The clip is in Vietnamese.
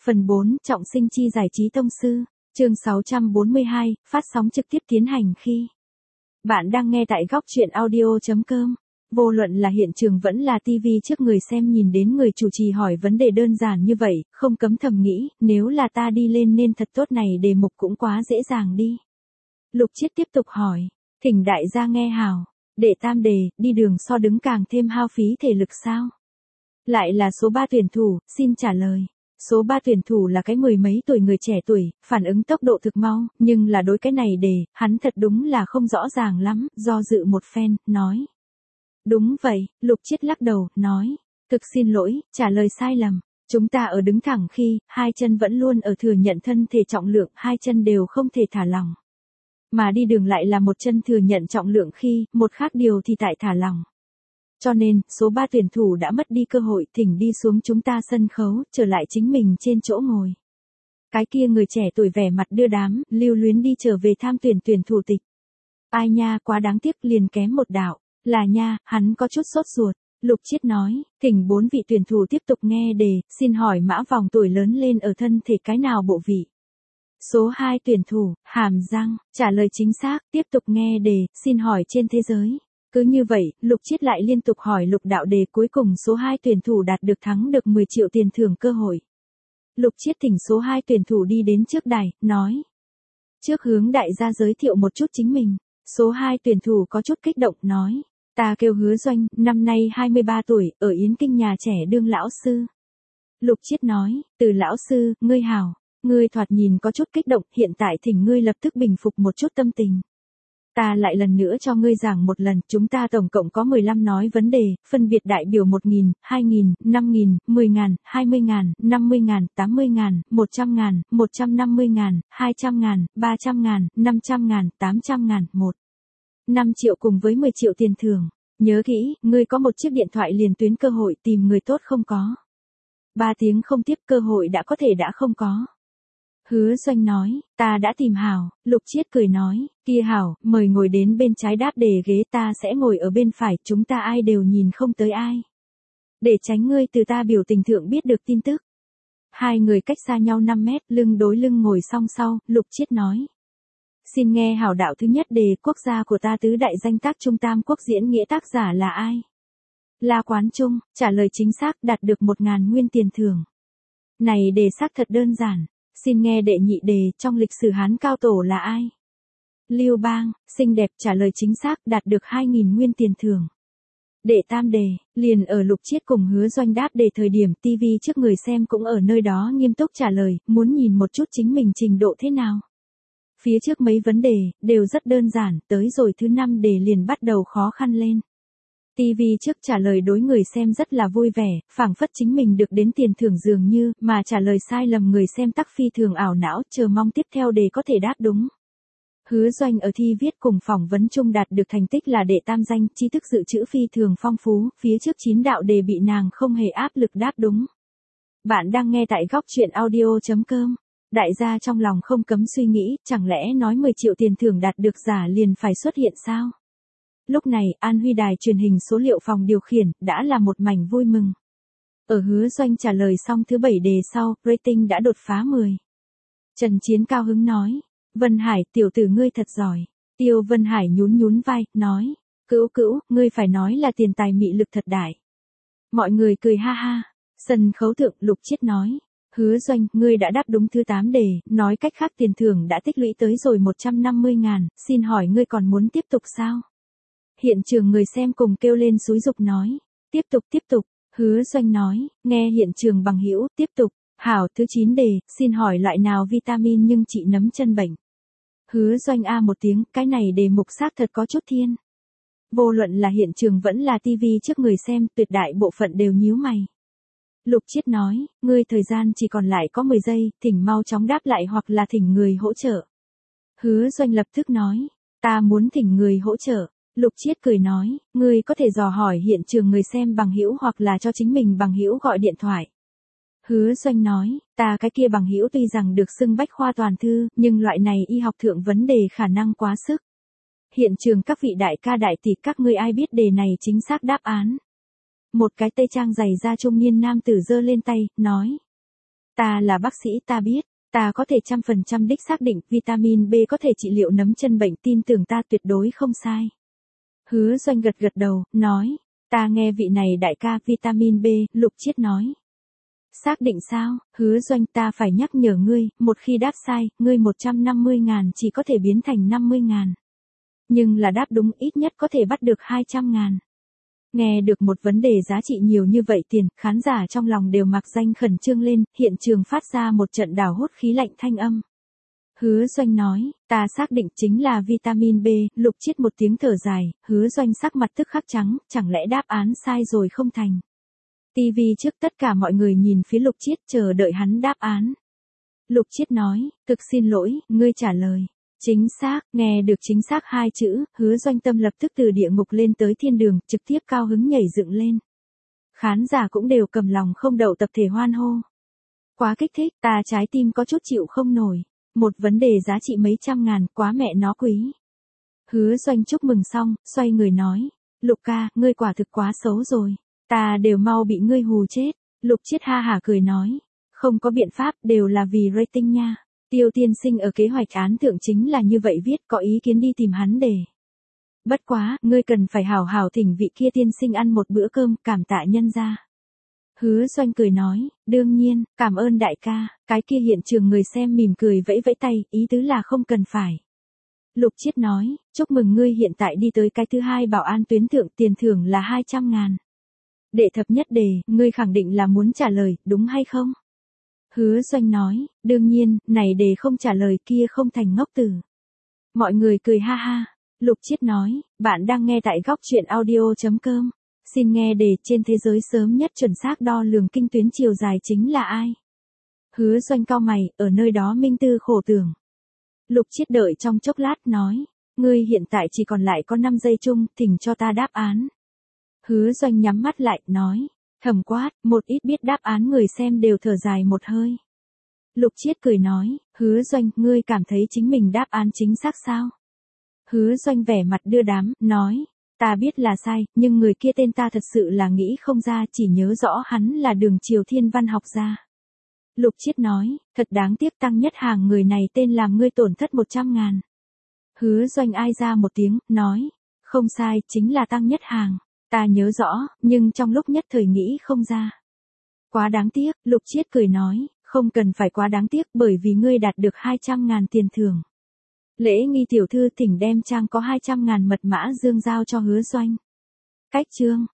Phần 4, trọng sinh chi giải trí tông sư. Chương 642, phát sóng trực tiếp tiến hành khi. Bạn đang nghe tại góc truyện audio.com. Vô luận là hiện trường vẫn là TV trước người xem nhìn đến người chủ trì hỏi vấn đề đơn giản như vậy, không cấm thầm nghĩ, nếu là ta đi lên nên thật tốt này đề mục cũng quá dễ dàng đi. Lục Chiết tiếp tục hỏi, thỉnh đại gia nghe hào, đệ tam đề, đi đường so đứng càng thêm hao phí thể lực sao? Lại là số 3 tuyển thủ, xin trả lời. Số 3 tuyển thủ là cái mười mấy tuổi người trẻ tuổi, phản ứng tốc độ thực mau, nhưng là đối cái này đề, hắn thật đúng là không rõ ràng lắm, do dự một phen, nói. Đúng vậy, Lục Chiết lắc đầu, nói. Thực xin lỗi, trả lời sai lầm. Chúng ta ở đứng thẳng khi, hai chân vẫn luôn ở thừa nhận thân thể trọng lượng, hai chân đều không thể thả lỏng. Mà đi đường lại là một chân thừa nhận trọng lượng khi, một khác điều thì tại thả lỏng. Cho nên, số 3 tuyển thủ đã mất đi cơ hội, thỉnh đi xuống chúng ta sân khấu, trở lại chính mình trên chỗ ngồi. Cái kia người trẻ tuổi vẻ mặt đưa đám, lưu luyến đi trở về tham tuyển thủ tịch. Ai nha, quá đáng tiếc, liền kém một đạo. Là nha, hắn có chút sốt ruột. Lục Chiết nói, thỉnh 4 vị tuyển thủ tiếp tục nghe đề, xin hỏi mã vòng tuổi lớn lên ở thân thể cái nào bộ vị? Số 2 tuyển thủ, hàm răng, trả lời chính xác, tiếp tục nghe đề, xin hỏi trên thế giới. Cứ như vậy, Lục Chiết lại liên tục hỏi lục đạo đề, cuối cùng số 2 tuyển thủ đạt được thắng được 10 triệu tiền thưởng cơ hội. Lục Chiết thỉnh số 2 tuyển thủ đi đến trước đài, nói. Trước hướng đại gia giới thiệu một chút chính mình. Số 2 tuyển thủ có chút kích động, nói. Ta kêu Hứa Doanh, năm nay 23 tuổi, ở Yến Kinh nhà trẻ đương lão sư. Lục Chiết nói, từ lão sư, ngươi hảo. Ngươi thoạt nhìn có chút kích động, hiện tại thỉnh ngươi lập tức bình phục một chút tâm tình. Ta lại lần nữa cho ngươi giảng một lần, chúng ta tổng cộng có 15 nói vấn đề, phân biệt đại biểu 1.000, 2.000, 5.000, 10.000, 20.000, 50.000, 80.000, 100.000, 150.000, 200.000, 300.000, 500.000, 800.000, 5 triệu cùng với 10 triệu tiền thưởng. Nhớ kỹ, ngươi có một chiếc điện thoại liền tuyến cơ hội tìm người tốt không có. 3 tiếng không tiếp cơ hội đã có thể đã không có. Hứa Doanh nói, ta đã tìm hảo. Lục Chiết cười nói, kia hảo, mời ngồi đến bên trái đáp đề ghế, ta sẽ ngồi ở bên phải, chúng ta ai đều nhìn không tới ai. Để tránh ngươi từ ta biểu tình thượng biết được tin tức. Hai người cách xa nhau 5 mét, lưng đối lưng ngồi song sau, Lục Chiết nói. Xin nghe hảo đạo thứ nhất đề, quốc gia của ta tứ đại danh tác Trung Tam Quốc diễn nghĩa tác giả là ai? La Quán Trung, trả lời chính xác, đạt được 1.000 nguyên tiền thưởng. Này đề xác thật đơn giản. Xin nghe đệ nhị đề, trong lịch sử Hán cao tổ là ai? Lưu Bang, xinh đẹp, trả lời chính xác, đạt được 2.000 nguyên tiền thưởng. Đệ tam đề, liền ở Lục Chiết cùng Hứa Doanh đáp đề thời điểm, TV trước người xem cũng ở nơi đó nghiêm túc trả lời, muốn nhìn một chút chính mình trình độ thế nào. Phía trước mấy vấn đề, đều rất đơn giản, tới rồi thứ 5 đề liền bắt đầu khó khăn lên. TV trước trả lời đối người xem rất là vui vẻ, phảng phất chính mình được đến tiền thưởng dường như, mà trả lời sai lầm người xem tắc phi thường ảo não, chờ mong tiếp theo đề có thể đáp đúng. Hứa Doanh ở thi viết cùng phỏng vấn chung đạt được thành tích là đệ tam danh, tri thức dự trữ phi thường phong phú, phía trước 9 đạo đề bị nàng không hề áp lực đáp đúng. Bạn đang nghe tại góc truyện audio.com. Đại gia trong lòng không cấm suy nghĩ, chẳng lẽ nói 10 triệu tiền thưởng đạt được giả liền phải xuất hiện sao? Lúc này, An Huy đài truyền hình số liệu phòng điều khiển, đã là một mảnh vui mừng. Ở Hứa Doanh trả lời xong thứ 7 đề sau, rating đã đột phá 10. Trần Chiến cao hứng nói, Vân Hải, tiểu tử ngươi thật giỏi. Tiêu Vân Hải nhún vai, nói, cữu, ngươi phải nói là tiền tài mị lực thật đại. Mọi người cười ha ha. Sân khấu thượng, Lục Chiết nói, Hứa Doanh, ngươi đã đáp đúng thứ 8 đề, nói cách khác tiền thưởng đã tích lũy tới rồi 150.000, xin hỏi ngươi còn muốn tiếp tục sao? Hiện trường người xem cùng kêu lên xúi dục nói, tiếp tục, Hứa Doanh nói, nghe hiện trường bằng hữu, tiếp tục, hảo, thứ 9 đề, xin hỏi loại nào vitamin nhưng trị nấm chân bệnh. Hứa Doanh a một tiếng, cái này đề mục xác thật có chút thiên. Vô luận là hiện trường vẫn là TV trước người xem, tuyệt đại bộ phận đều nhíu mày. Lục Chiết nói, ngươi thời gian chỉ còn lại có 10 giây, thỉnh mau chóng đáp lại hoặc là thỉnh người hỗ trợ. Hứa Doanh lập tức nói, ta muốn thỉnh người hỗ trợ. Lục Chiết cười nói, ngươi có thể dò hỏi hiện trường người xem bằng hữu hoặc là cho chính mình bằng hữu gọi điện thoại. Hứa Doanh nói, ta cái kia bằng hữu tuy rằng được xưng bách khoa toàn thư, nhưng loại này y học thượng vấn đề khả năng quá sức. Hiện trường các vị đại ca đại tỷ, các ngươi ai biết đề này chính xác đáp án? Một cái tây trang dày da trung niên nam tử giơ lên tay, nói. Ta là bác sĩ ta biết, ta có thể 100% đích xác định vitamin B có thể trị liệu nấm chân bệnh, tin tưởng ta tuyệt đối không sai. Hứa Doanh gật gật đầu, nói, ta nghe vị này đại ca vitamin B, Lục Chiết nói. Xác định sao, Hứa Doanh, ta phải nhắc nhở ngươi, một khi đáp sai, ngươi 150.000 chỉ có thể biến thành 50.000. Nhưng là đáp đúng ít nhất có thể bắt được 200.000. Nghe được một vấn đề giá trị nhiều như vậy tiền, khán giả trong lòng đều mặc danh khẩn trương lên, hiện trường phát ra một trận đào hốt khí lạnh thanh âm. Hứa Doanh nói, ta xác định chính là vitamin B, Lục Chiết một tiếng thở dài, Hứa Doanh sắc mặt tức khắc trắng, chẳng lẽ đáp án sai rồi không thành. TV trước tất cả mọi người nhìn phía Lục Chiết chờ đợi hắn đáp án. Lục Chiết nói, thực xin lỗi, ngươi trả lời. Chính xác, nghe được chính xác hai chữ, Hứa Doanh tâm lập tức từ địa ngục lên tới thiên đường, trực tiếp cao hứng nhảy dựng lên. Khán giả cũng đều cầm lòng không đậu tập thể hoan hô. Quá kích thích, ta trái tim có chút chịu không nổi. Một vấn đề giá trị mấy trăm ngàn, quá mẹ nó quý. Hứa Doanh chúc mừng xong, xoay người nói, Lục ca, ngươi quả thực quá xấu rồi. Ta đều mau bị ngươi hù chết. Lục Chiết ha hả cười nói, không có biện pháp, đều là vì rating nha. Tiêu tiên sinh ở kế hoạch án thượng chính là như vậy viết, có ý kiến đi tìm hắn để. Bất quá, ngươi cần phải hảo hảo thỉnh vị kia tiên sinh ăn một bữa cơm, cảm tạ nhân gia. Hứa Doanh cười nói, đương nhiên, cảm ơn đại ca, cái kia hiện trường người xem mỉm cười vẫy vẫy tay, ý tứ là không cần phải. Lục Chiết nói, chúc mừng ngươi hiện tại đi tới cái thứ hai bảo an tuyến thượng, tiền thưởng là 200.000. Đệ thập nhất đề, ngươi khẳng định là muốn trả lời, đúng hay không? Hứa Doanh nói, đương nhiên, này đề không trả lời kia không thành ngốc tử. Mọi người cười ha ha. Lục Chiết nói, bạn đang nghe tại góc truyện audio.com. Xin nghe đề, trên thế giới sớm nhất chuẩn xác đo lường kinh tuyến chiều dài chính là ai? Hứa Doanh cau mày, ở nơi đó minh tư khổ tưởng. Lục Chiết đợi trong chốc lát nói, ngươi hiện tại chỉ còn lại có 5 giây chung, thỉnh cho ta đáp án. Hứa Doanh nhắm mắt lại, nói, thầm quát, một ít biết đáp án người xem đều thở dài một hơi. Lục Chiết cười nói, Hứa Doanh, ngươi cảm thấy chính mình đáp án chính xác sao? Hứa Doanh vẻ mặt đưa đám, nói, ta biết là sai, nhưng người kia tên ta thật sự là nghĩ không ra, chỉ nhớ rõ hắn là Đường Triều Thiên văn học gia. Lục Chiết nói, thật đáng tiếc, Tăng Nhất Hàng người này tên làm ngươi tổn thất 100.000. Hứa Doanh ai ra một tiếng, nói, không sai, chính là Tăng Nhất Hàng. Ta nhớ rõ, nhưng trong lúc nhất thời nghĩ không ra. Quá đáng tiếc, Lục Chiết cười nói, không cần phải quá đáng tiếc bởi vì ngươi đạt được 200.000 tiền thưởng. Lễ nghi tiểu thư thỉnh đem trang có 200.000 mật mã dương giao cho Hứa Doanh. Cách chương.